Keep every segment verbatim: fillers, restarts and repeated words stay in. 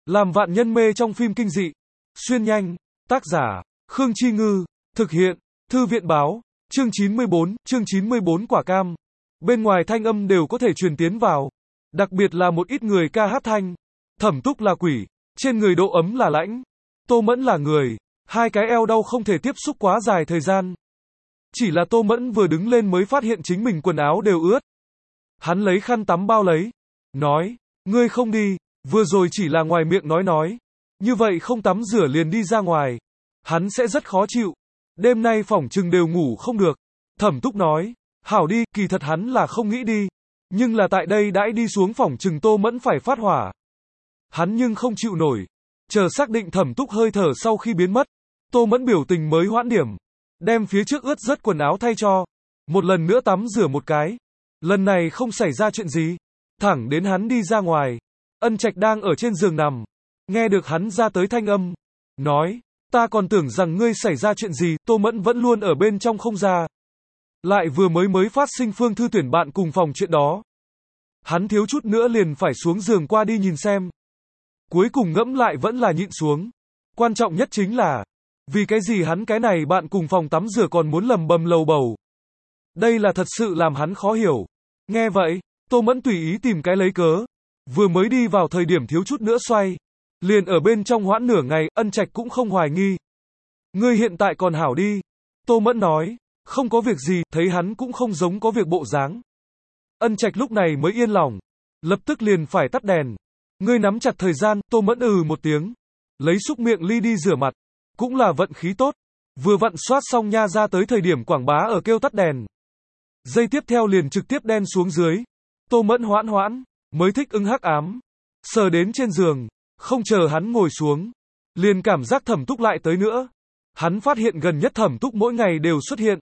Làm vạn nhân mê trong phim kinh dị. Xuyên nhanh. Tác giả, Khương Chi Ngư. Thực hiện, Thư viện Báo. Chương chín mươi bốn, chương chín mươi bốn quả cam. Bên ngoài thanh âm đều có thể truyền tiến vào. Đặc biệt là một ít người ca hát thanh. Thẩm Túc là quỷ, trên người độ ấm là lãnh. Tô Mẫn là người, hai cái eo đau không thể tiếp xúc quá dài thời gian. Chỉ là Tô Mẫn vừa đứng lên mới phát hiện chính mình quần áo đều ướt. Hắn lấy khăn tắm bao lấy. Nói, ngươi không đi, vừa rồi chỉ là ngoài miệng nói nói. Như vậy không tắm rửa liền đi ra ngoài. Hắn sẽ rất khó chịu. Đêm nay phỏng chừng đều ngủ không được. Thẩm Túc nói, hảo đi, kỳ thật hắn là không nghĩ đi. Nhưng là tại đây đãi đi xuống phỏng chừng Tô Mẫn phải phát hỏa. Hắn nhưng không chịu nổi. Chờ xác định Thẩm Túc hơi thở sau khi biến mất. Tô Mẫn biểu tình mới hoãn điểm. Đem phía trước ướt rớt quần áo thay cho. Một lần nữa tắm rửa một cái. Lần này không xảy ra chuyện gì. Thẳng đến hắn đi ra ngoài. Ân Trạch đang ở trên giường nằm. Nghe được hắn ra tới thanh âm. Nói, ta còn tưởng rằng ngươi xảy ra chuyện gì. Tô Mẫn vẫn luôn ở bên trong không ra. Lại vừa mới mới phát sinh Phương Thư tuyển bạn cùng phòng chuyện đó. Hắn thiếu chút nữa liền phải xuống giường qua đi nhìn xem. Cuối cùng ngẫm lại vẫn là nhịn xuống. Quan trọng nhất chính là, vì cái gì hắn cái này bạn cùng phòng tắm rửa còn muốn lầm bầm lầu bầu. Đây là thật sự làm hắn khó hiểu. Nghe vậy, Tô Mẫn tùy ý tìm cái lấy cớ. Vừa mới đi vào thời điểm thiếu chút nữa xoay. Liền ở bên trong hoãn nửa ngày, Ân Trạch cũng không hoài nghi. Ngươi hiện tại còn hảo đi. Tô Mẫn nói, không có việc gì, thấy hắn cũng không giống có việc bộ dáng. Ân Trạch lúc này mới yên lòng. Lập tức liền phải tắt đèn. Ngươi nắm chặt thời gian, Tô Mẫn ừ một tiếng. Lấy xúc miệng ly đi rửa mặt. Cũng là vận khí tốt. Vừa vặn soát xong nha ra tới thời điểm quảng bá ở kêu tắt đèn. Giây tiếp theo liền trực tiếp đen xuống dưới. Tô Mẫn hoãn hoãn, mới thích ứng hắc ám. Sờ đến trên giường, không chờ hắn ngồi xuống. Liền cảm giác Thẩm Túc lại tới nữa. Hắn phát hiện gần nhất Thẩm Túc mỗi ngày đều xuất hiện.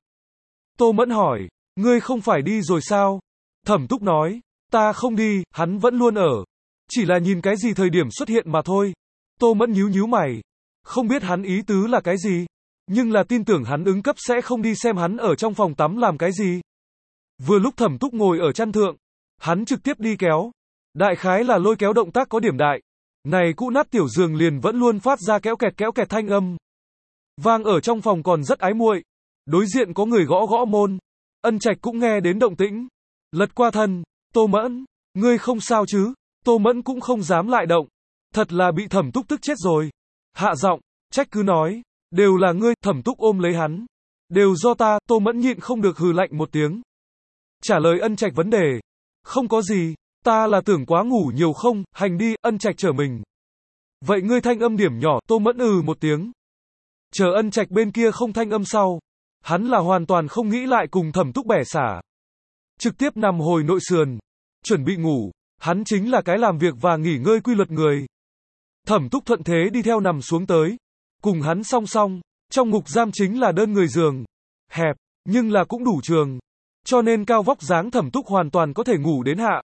Tô Mẫn hỏi, ngươi không phải đi rồi sao? Thẩm Túc nói, ta không đi, hắn vẫn luôn ở. Chỉ là nhìn cái gì thời điểm xuất hiện mà thôi. Tô Mẫn nhíu nhíu mày. Không biết hắn ý tứ là cái gì. Nhưng là tin tưởng hắn ứng cấp sẽ không đi xem hắn ở trong phòng tắm làm cái gì. Vừa lúc Thẩm Túc ngồi ở chăn thượng. Hắn trực tiếp đi kéo. Đại khái là lôi kéo động tác có điểm đại. Này cũ nát tiểu giường liền vẫn luôn phát ra kéo kẹt kéo kẹt thanh âm. Vang ở trong phòng còn rất ái muội. Đối diện có người gõ gõ môn. Ân Trạch cũng nghe đến động tĩnh. Lật qua thân. Tô Mẫn, ngươi không sao chứ? Tô Mẫn cũng không dám lại động. Thật là bị Thẩm Túc tức chết rồi. Hạ giọng, trách cứ nói. Đều là ngươi. Thẩm Túc ôm lấy hắn. Đều do ta. Tô Mẫn nhịn không được hừ lạnh một tiếng. Trả lời Ân Trạch vấn đề. Không có gì. Ta là tưởng quá ngủ nhiều không. Hành đi. Ân Trạch trở mình. Vậy ngươi thanh âm điểm nhỏ. Tô Mẫn ừ một tiếng. Chờ Ân Trạch bên kia không thanh âm sau. Hắn là hoàn toàn không nghĩ lại cùng Thẩm Túc bẻ xả. Trực tiếp nằm hồi nội sườn. Chuẩn bị ngủ. Hắn chính là cái làm việc và nghỉ ngơi quy luật người. Thẩm Túc thuận thế đi theo nằm xuống tới. Cùng hắn song song. Trong ngục giam chính là đơn người giường. Hẹp, nhưng là cũng đủ trường. Cho nên cao vóc dáng Thẩm Túc hoàn toàn có thể ngủ đến hạ.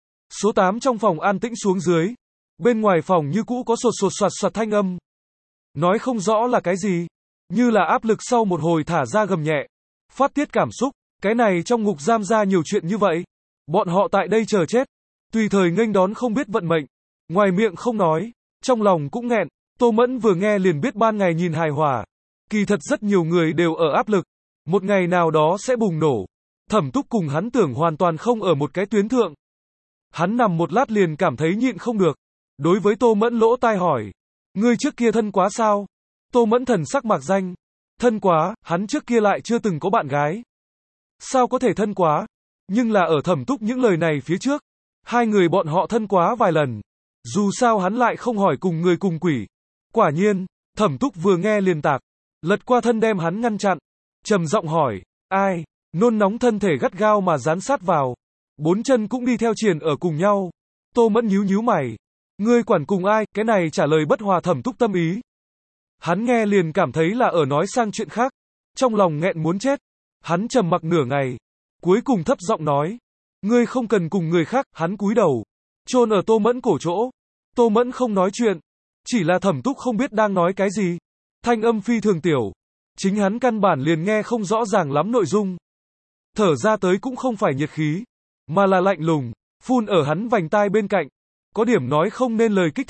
Số tám trong phòng an tĩnh xuống dưới. Bên ngoài phòng như cũ có sột sột soạt soạt thanh âm. Nói không rõ là cái gì. Như là áp lực sau một hồi thả ra gầm nhẹ. Phát tiết cảm xúc. Cái này trong ngục giam ra nhiều chuyện như vậy. Bọn họ tại đây chờ chết. Tùy thời nghênh đón không biết vận mệnh. Ngoài miệng không nói. Trong lòng cũng nghẹn. Tô Mẫn vừa nghe liền biết ban ngày nhìn hài hòa. Kỳ thật rất nhiều người đều ở áp lực. Một ngày nào đó sẽ bùng nổ. Thẩm Túc cùng hắn tưởng hoàn toàn không ở một cái tuyến thượng. Hắn nằm một lát liền cảm thấy nhịn không được. Đối với Tô Mẫn lỗ tai hỏi. Ngươi trước kia thân quá sao? Tô Mẫn thần sắc mạc danh. Thân quá, hắn trước kia lại chưa từng có bạn gái. Sao có thể thân quá? Nhưng là ở Thẩm Túc những lời này phía trước. Hai người bọn họ thân quá vài lần. Dù sao hắn lại không hỏi cùng người cùng quỷ. Quả nhiên, Thẩm Túc vừa nghe liền tạc. Lật qua thân đem hắn ngăn chặn. Trầm giọng hỏi, ai? Nôn nóng thân thể gắt gao mà dán sát vào. Bốn chân cũng đi theo triền ở cùng nhau. Tô Mẫn nhíu nhíu mày. Ngươi quản cùng ai? Cái này trả lời bất hòa Thẩm Túc tâm ý. Hắn nghe liền cảm thấy là ở nói sang chuyện khác. Trong lòng nghẹn muốn chết. Hắn trầm mặc nửa ngày. Cuối cùng thấp giọng nói. Ngươi không cần cùng người khác. Hắn cúi đầu. Chôn ở Tô Mẫn cổ chỗ. Tô Mẫn không nói chuyện. Chỉ là Thẩm Túc không biết đang nói cái gì. Thanh âm phi thường tiểu. Chính hắn căn bản liền nghe không rõ ràng lắm nội dung. Thở ra tới cũng không phải nhiệt khí. Mà là lạnh lùng. Phun ở hắn vành tai bên cạnh. Có điểm nói không nên lời kích thích.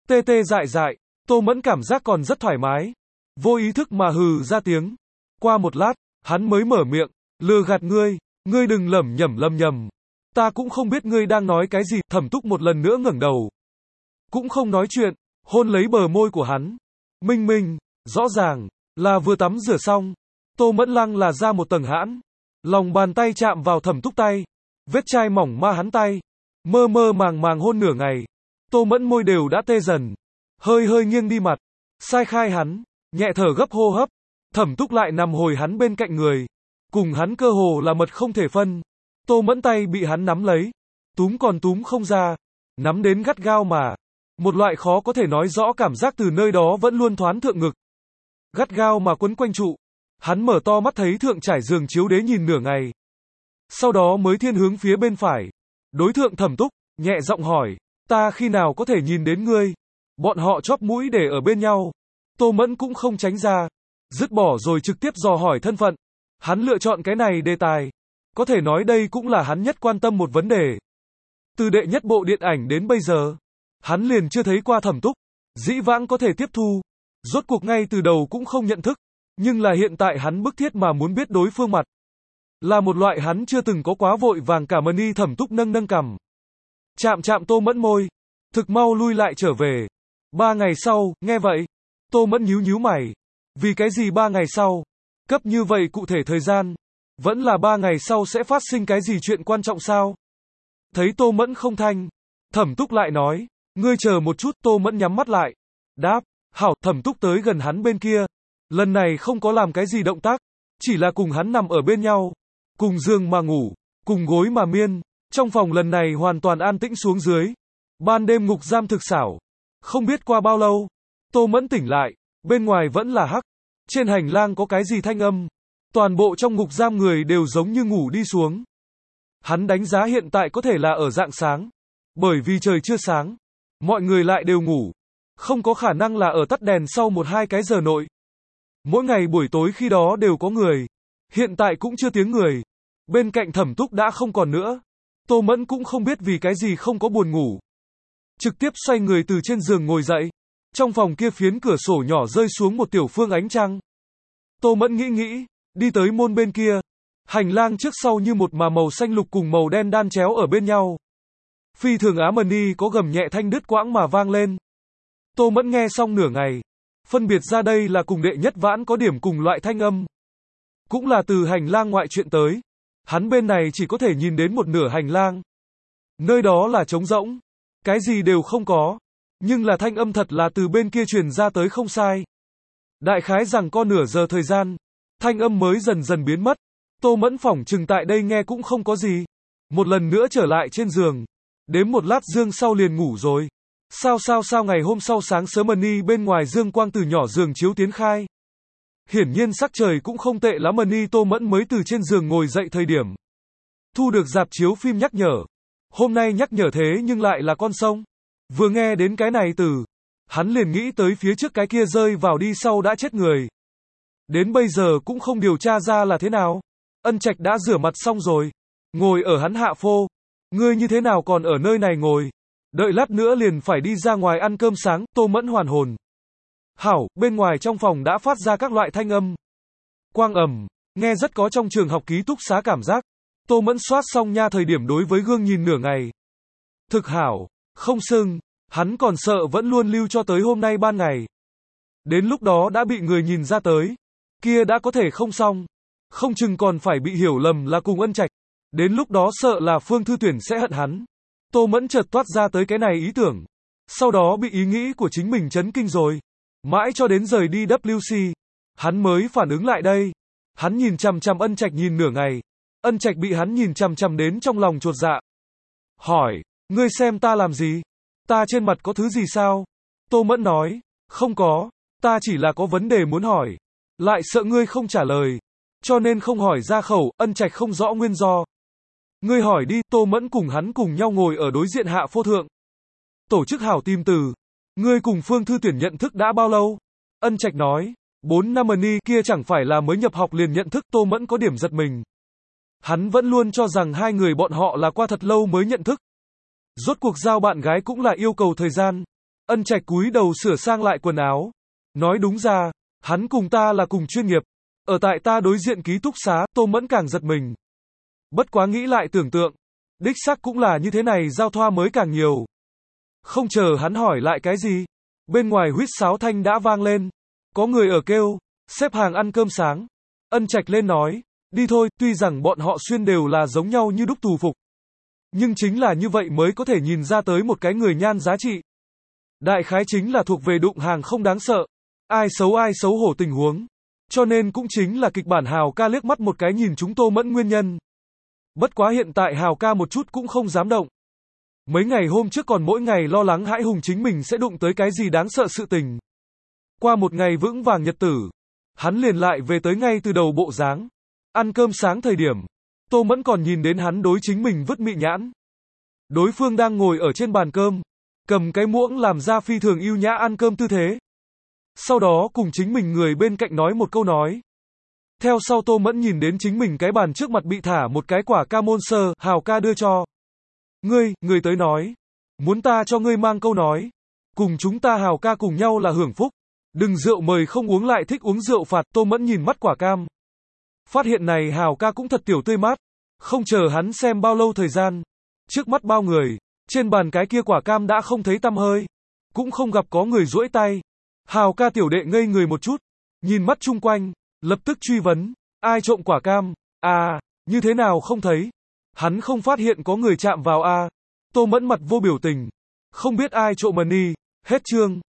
Tê tê dại dại, Tô Mẫn cảm giác còn rất thoải mái. Vô ý thức mà hừ ra tiếng. Qua một lát, hắn mới mở miệng, lừa gạt ngươi, ngươi đừng lẩm nhẩm lầm nhầm. Ta cũng không biết ngươi đang nói cái gì, Thẩm Túc một lần nữa ngẩng đầu. Cũng không nói chuyện, hôn lấy bờ môi của hắn. Minh minh, rõ ràng, là vừa tắm rửa xong. Tô Mẫn lăng là ra một tầng hãn. Lòng bàn tay chạm vào Thẩm Túc tay. Vết chai mỏng ma hắn tay. Mơ mơ màng màng hôn nửa ngày. Tô Mẫn môi đều đã tê dần. Hơi hơi nghiêng đi mặt. Sai khai hắn, nhẹ thở gấp hô hấp. Thẩm Túc lại nằm hồi hắn bên cạnh người. Cùng hắn cơ hồ là mật không thể phân. Tô Mẫn tay bị hắn nắm lấy. Túm còn túm không ra. Nắm đến gắt gao mà. Một loại khó có thể nói rõ cảm giác từ nơi đó vẫn luôn thoán thượng ngực. Gắt gao mà quấn quanh trụ. Hắn mở to mắt thấy thượng trải giường chiếu đế nhìn nửa ngày. Sau đó mới thiên hướng phía bên phải. Đối thượng Thẩm Túc, nhẹ giọng hỏi. Ta khi nào có thể nhìn đến ngươi? Bọn họ chóp mũi để ở bên nhau. Tô Mẫn cũng không tránh ra. Dứt bỏ rồi trực tiếp dò hỏi thân phận. Hắn lựa chọn cái này đề tài. Có thể nói đây cũng là hắn nhất quan tâm một vấn đề. Từ đệ nhất bộ điện ảnh đến bây giờ, hắn liền chưa thấy qua Thẩm Túc. Dĩ vãng có thể tiếp thu. Rốt cuộc ngay từ đầu cũng không nhận thức. Nhưng là hiện tại hắn bức thiết mà muốn biết đối phương mặt. Là một loại hắn chưa từng có quá vội vàng cả mani. Thẩm Túc nâng nâng cằm. Chạm chạm Tô Mẫn môi. Thực mau lui lại trở về. Ba ngày sau, nghe vậy. Tô Mẫn nhíu nhíu mày. Vì cái gì ba ngày sau? Cấp như vậy cụ thể thời gian. Vẫn là ba ngày sau sẽ phát sinh cái gì chuyện quan trọng sao? Thấy Tô Mẫn không thanh. Thẩm Túc lại nói. Ngươi chờ một chút. Tô Mẫn nhắm mắt lại. Đáp. Hảo. Thẩm Túc tới gần hắn bên kia. Lần này không có làm cái gì động tác. Chỉ là cùng hắn nằm ở bên nhau. Cùng giường mà ngủ. Cùng gối mà miên. Trong phòng lần này hoàn toàn an tĩnh xuống dưới. Ban đêm ngục giam thực xảo. Không biết qua bao lâu. Tô Mẫn tỉnh lại. Bên ngoài vẫn là hắc. Trên hành lang có cái gì thanh âm. Toàn bộ trong ngục giam người đều giống như ngủ đi xuống. Hắn đánh giá hiện tại có thể là ở rạng sáng. Bởi vì trời chưa sáng. Mọi người lại đều ngủ. Không có khả năng là ở tắt đèn sau một hai cái giờ nội. Mỗi ngày buổi tối khi đó đều có người. Hiện tại cũng chưa tiếng người. Bên cạnh Thẩm Túc đã không còn nữa. Tô Mẫn cũng không biết vì cái gì không có buồn ngủ. Trực tiếp xoay người từ trên giường ngồi dậy. Trong phòng kia phiến cửa sổ nhỏ rơi xuống một tiểu phương ánh trăng. Tô Mẫn nghĩ nghĩ, đi tới môn bên kia. Hành lang trước sau như một mà màu xanh lục cùng màu đen đan chéo ở bên nhau. Phi thường Á Mani có gầm nhẹ thanh đứt quãng mà vang lên. Tô Mẫn nghe xong nửa ngày. Phân biệt ra đây là cùng đệ nhất vãn có điểm cùng loại thanh âm. Cũng là từ hành lang ngoại chuyện tới. Hắn bên này chỉ có thể nhìn đến một nửa hành lang. Nơi đó là trống rỗng. Cái gì đều không có. Nhưng là thanh âm thật là từ bên kia truyền ra tới không sai. Đại khái rằng có nửa giờ thời gian. Thanh âm mới dần dần biến mất. Tô Mẫn phỏng chừng tại đây nghe cũng không có gì. Một lần nữa trở lại trên giường. Đếm một lát dương sau liền ngủ rồi. Sao sao sao ngày hôm sau sáng sớm Mani bên ngoài dương quang từ nhỏ giường chiếu tiến khai. Hiển nhiên sắc trời cũng không tệ lắm. Mani Tô Mẫn mới từ trên giường ngồi dậy thời điểm. Thu được rạp chiếu phim nhắc nhở. Hôm nay nhắc nhở thế nhưng lại là con sông. Vừa nghe đến cái này từ. Hắn liền nghĩ tới phía trước cái kia rơi vào đi sau đã chết người. Đến bây giờ cũng không điều tra ra là thế nào. Ân Trạch đã rửa mặt xong rồi. Ngồi ở hắn hạ phô. Ngươi như thế nào còn ở nơi này ngồi. Đợi lát nữa liền phải đi ra ngoài ăn cơm sáng. Tô Mẫn hoàn hồn. Hảo, bên ngoài trong phòng đã phát ra các loại thanh âm. Quang ầm, nghe rất có trong trường học ký túc xá cảm giác. Tô Mẫn soát xong nha thời điểm đối với gương nhìn nửa ngày. Thực hảo, không sưng, hắn còn sợ vẫn luôn lưu cho tới hôm nay ban ngày. Đến lúc đó đã bị người nhìn ra tới. Kia đã có thể không xong. Không chừng còn phải bị hiểu lầm là cùng Ân Trạch. Đến lúc đó sợ là Phương Thư Tuyển sẽ hận hắn. Tô Mẫn chợt toát ra tới cái này ý tưởng. Sau đó bị ý nghĩ của chính mình chấn kinh rồi. Mãi cho đến rời đi vê kép xê. Hắn mới phản ứng lại đây. Hắn nhìn chằm chằm Ân Trạch nhìn nửa ngày. Ân Trạch bị hắn nhìn chằm chằm đến trong lòng chột dạ. Hỏi, ngươi xem ta làm gì? Ta trên mặt có thứ gì sao? Tô Mẫn nói, không có, ta chỉ là có vấn đề muốn hỏi. Lại sợ ngươi không trả lời. Cho nên không hỏi ra khẩu. Ân Trạch không rõ nguyên do. Ngươi hỏi đi. Tô Mẫn cùng hắn cùng nhau ngồi ở đối diện hạ phô thượng. Tổ chức hảo tìm từ. Ngươi cùng Phương Thư Tuyển nhận thức đã bao lâu? Ân Trạch nói, bốn năm Mani kia chẳng phải là mới nhập học liền nhận thức. Tô Mẫn có điểm giật mình. Hắn vẫn luôn cho rằng hai người bọn họ là qua thật lâu mới nhận thức. Rốt cuộc giao bạn gái cũng là yêu cầu thời gian. Ân Trạch cúi đầu sửa sang lại quần áo. Nói đúng ra, hắn cùng ta là cùng chuyên nghiệp. Ở tại ta đối diện ký túc xá, Tô Mẫn càng giật mình. Bất quá nghĩ lại tưởng tượng. Đích xác cũng là như thế này, giao thoa mới càng nhiều. Không chờ hắn hỏi lại cái gì. Bên ngoài huýt sáo thanh đã vang lên. Có người ở kêu, xếp hàng ăn cơm sáng. Ân Trạch lên nói, đi thôi, tuy rằng bọn họ xuyên đều là giống nhau như đúc tù phục. Nhưng chính là như vậy mới có thể nhìn ra tới một cái người nhan giá trị. Đại khái chính là thuộc về đụng hàng không đáng sợ. Ai xấu ai xấu hổ tình huống. Cho nên cũng chính là kịch bản Hào ca liếc mắt một cái nhìn chúng Tô Mẫn nguyên nhân. Bất quá hiện tại Hào ca một chút cũng không dám động. Mấy ngày hôm trước còn mỗi ngày lo lắng hãi hùng chính mình sẽ đụng tới cái gì đáng sợ sự tình. Qua một ngày vững vàng nhật tử, hắn liền lại về tới ngay từ đầu bộ dáng. Ăn cơm sáng thời điểm, Tô Mẫn còn nhìn đến hắn đối chính mình vứt mị nhãn. Đối phương đang ngồi ở trên bàn cơm, cầm cái muỗng làm ra phi thường ưu nhã ăn cơm tư thế. Sau đó cùng chính mình người bên cạnh nói một câu nói. Theo sau Tô Mẫn nhìn đến chính mình cái bàn trước mặt bị thả một cái quả ca môn sơ, Hào ca đưa cho. Ngươi, người tới nói. Muốn ta cho ngươi mang câu nói. Cùng chúng ta Hào ca cùng nhau là hưởng phúc. Đừng rượu mời không uống lại thích uống rượu phạt. Tô Mẫn nhìn mắt quả cam. Phát hiện này Hào ca cũng thật tiểu tươi mát. Không chờ hắn xem bao lâu thời gian. Trước mắt bao người, trên bàn cái kia quả cam đã không thấy tăm hơi. Cũng không gặp có người duỗi tay. Hào ca tiểu đệ ngây người một chút. Nhìn mắt chung quanh, lập tức truy vấn. Ai trộm quả cam? À, như thế nào không thấy? Hắn không phát hiện có người chạm vào a. À. Tô Mẫn mặt vô biểu tình. Không biết ai trộm mà ni. Hết chương.